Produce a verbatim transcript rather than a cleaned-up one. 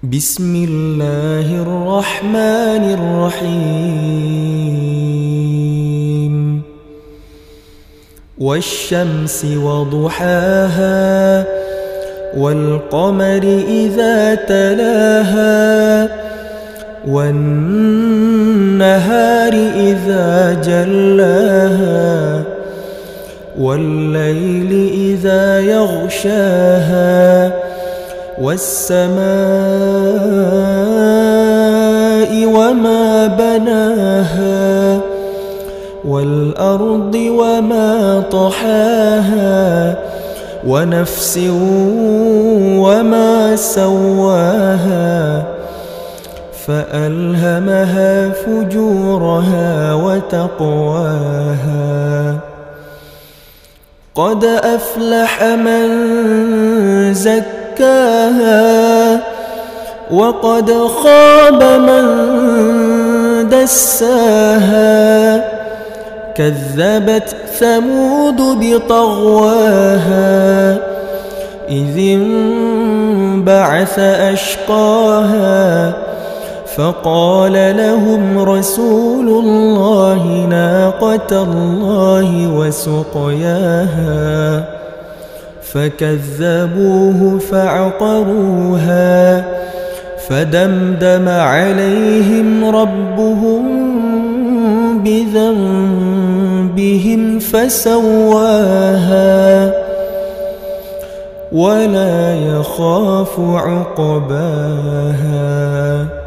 بسم الله الرحمن الرحيم والشمس وضحاها والقمر إذا تلاها والنهار إذا جلاها والليل إذا يغشاها والسماء وما بناها والأرض وما طحاها ونفس وما سواها فألهمها فجورها وتقواها قد أفلح من زكاها وقد خاب من دساها كذبت ثمود بطغواها إذ انبعث أشقاها فقال لهم رسول الله ناقة الله وسقياها فكذبوه فعقروها فدمدم عليهم ربهم بذنبهم فسواها ولا يخاف عقباها.